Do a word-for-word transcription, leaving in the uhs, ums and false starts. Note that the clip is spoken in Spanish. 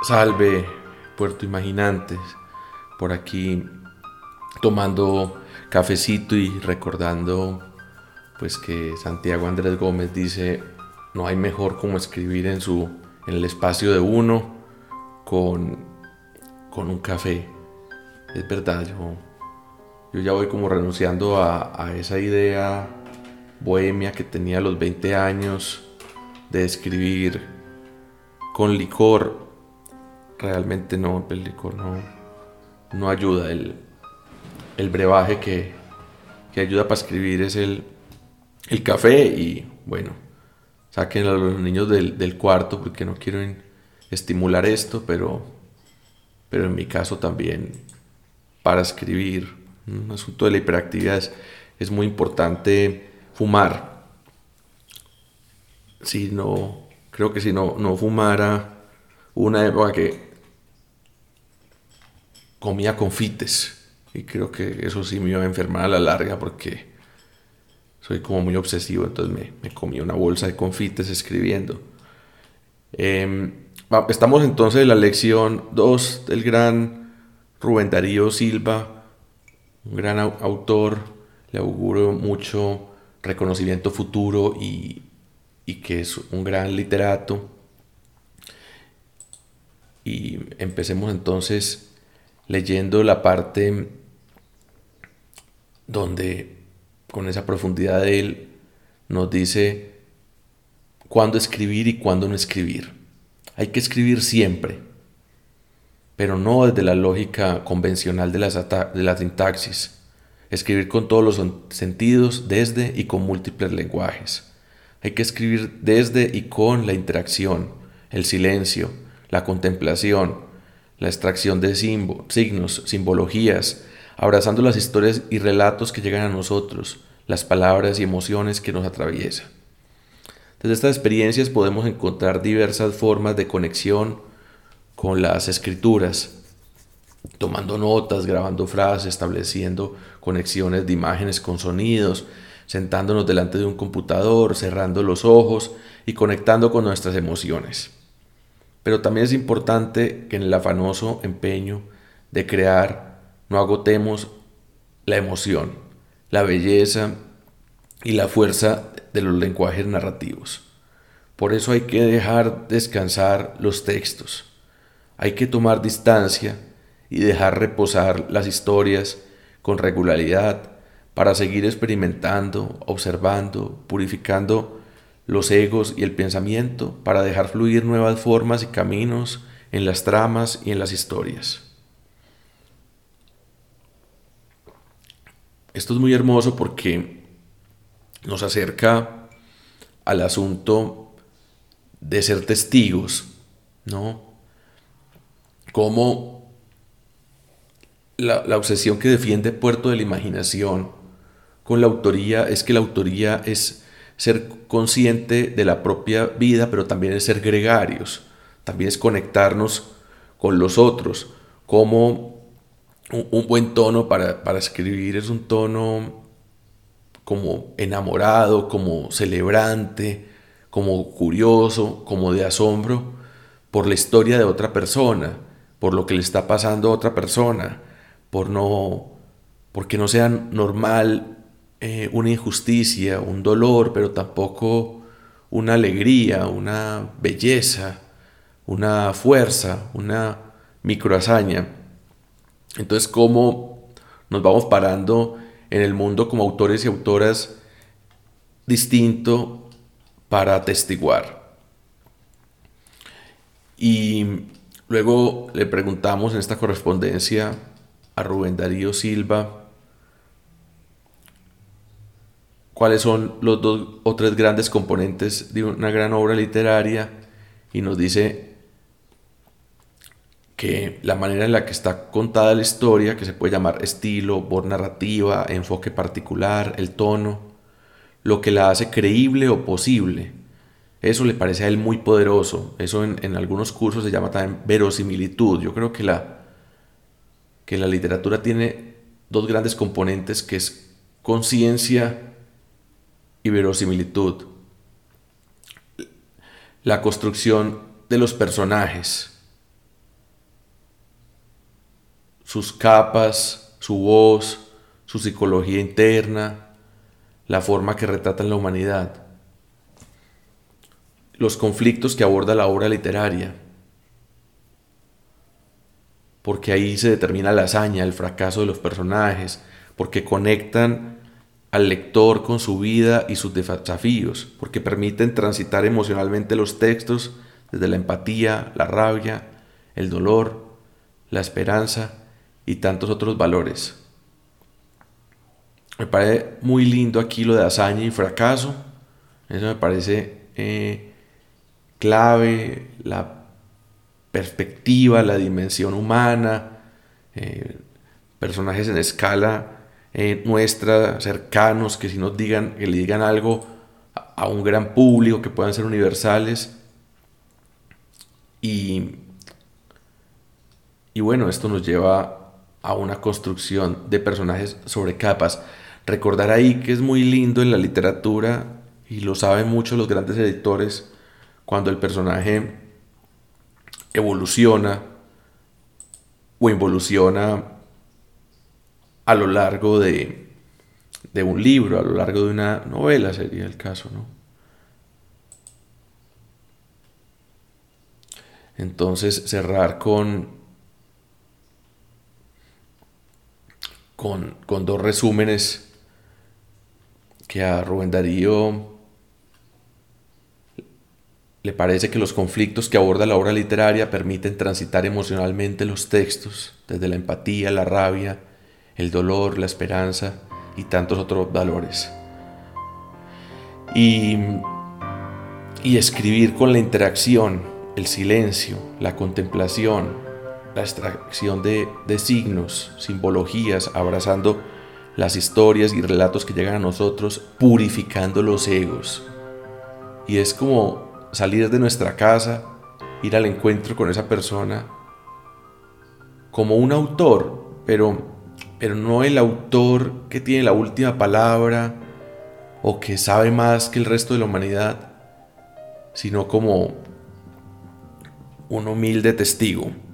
Salve, Puerto Imaginantes, por aquí tomando cafecito y recordando pues que Santiago Andrés Gómez dice no hay mejor como escribir en su en el espacio de uno con, con un café. Es verdad, yo, yo ya voy como renunciando a, a esa idea bohemia que tenía a los veinte años de escribir con licor. Realmente no, el licor no, no ayuda. El, el brebaje que, que ayuda para escribir es el, el café. Y bueno, saquen a los niños del, del cuarto porque no quiero estimular esto, pero, pero en mi caso también para escribir un asunto de la hiperactividad es, es muy importante fumar. Si no, creo que si no, no fumara, una época que comía confites y creo que eso sí me iba a enfermar a la larga porque soy como muy obsesivo, entonces me, me comí una bolsa de confites escribiendo. Eh, estamos entonces en la lección dos del gran Rubén Darío Silva, un gran autor, le auguro mucho reconocimiento futuro y, y que es un gran literato. Y empecemos entonces leyendo la parte donde con esa profundidad de él nos dice cuándo escribir y cuándo no escribir. Hay que escribir siempre, pero no desde la lógica convencional de la, de la sintaxis. Escribir con todos los sentidos, desde y con múltiples lenguajes. Hay que escribir desde y con la interacción, el silencio, la contemplación, la extracción de signos, simbologías, abrazando las historias y relatos que llegan a nosotros, las palabras y emociones que nos atraviesan. Desde estas experiencias podemos encontrar diversas formas de conexión con las escrituras, tomando notas, grabando frases, estableciendo conexiones de imágenes con sonidos, sentándonos delante de un computador, cerrando los ojos y conectando con nuestras emociones. Pero también es importante que en el afanoso empeño de crear no agotemos la emoción, la belleza y la fuerza de los lenguajes narrativos. Por eso hay que dejar descansar los textos. Hay que tomar distancia y dejar reposar las historias con regularidad para seguir experimentando, observando, purificando los egos y el pensamiento para dejar fluir nuevas formas y caminos en las tramas y en las historias. Esto es muy hermoso porque nos acerca al asunto de ser testigos, ¿no? Como la, la obsesión que defiende Puerto de la Imaginación con la autoría es que la autoría es ser consciente de la propia vida, pero también es ser gregarios, también es conectarnos con los otros, como un, un buen tono para, para escribir es un tono como enamorado, como celebrante, como curioso, como de asombro por la historia de otra persona, por lo que le está pasando a otra persona, por no, porque no sea normal eh, una injusticia, un dolor, pero tampoco una alegría, una belleza, una fuerza, una microhazaña. Entonces, ¿cómo nos vamos parando en el mundo como autores y autoras distinto para atestiguar? Y luego le preguntamos en esta correspondencia a Rubén Darío Silva cuáles son los dos o tres grandes componentes de una gran obra literaria y nos dice que la manera en la que está contada la historia, que se puede llamar estilo, voz narrativa, enfoque particular, el tono, lo que la hace creíble o posible, eso le parece a él muy poderoso. Eso en, en algunos cursos se llama también verosimilitud. Yo creo que la, que la literatura tiene dos grandes componentes, que es conciencia y verosimilitud. La construcción de los personajes, sus capas, su voz, su psicología interna, la forma que retratan la humanidad, los conflictos que aborda la obra literaria, porque ahí se determina la hazaña, el fracaso de los personajes, porque conectan al lector con su vida y sus desafíos, porque permiten transitar emocionalmente los textos desde la empatía, la rabia, el dolor, la esperanza y tantos otros valores. Me parece muy lindo aquí lo de hazaña y fracaso. Eso me parece eh, clave, la perspectiva, la dimensión humana, eh, personajes en escala eh, nuestra, cercanos, que si nos digan, que le digan algo a, a un gran público, que puedan ser universales. Y, y bueno, esto nos lleva a una construcción de personajes sobre capas. Recordar ahí que es muy lindo en la literatura, y lo saben mucho los grandes editores, cuando el personaje evoluciona o involuciona a lo largo de, de un libro, a lo largo de una novela sería el caso, ¿no? Entonces cerrar con, con, con dos resúmenes que a Rubén Darío le parece que los conflictos que aborda la obra literaria permiten transitar emocionalmente los textos, desde la empatía, la rabia, el dolor, la esperanza y tantos otros valores. Y, y escribir con la interacción, el silencio, la contemplación, la extracción de, de signos, simbologías, abrazando las historias y relatos que llegan a nosotros, purificando los egos. Y es como salir de nuestra casa, ir al encuentro con esa persona como un autor, pero, pero no el autor que tiene la última palabra o que sabe más que el resto de la humanidad, sino como un humilde testigo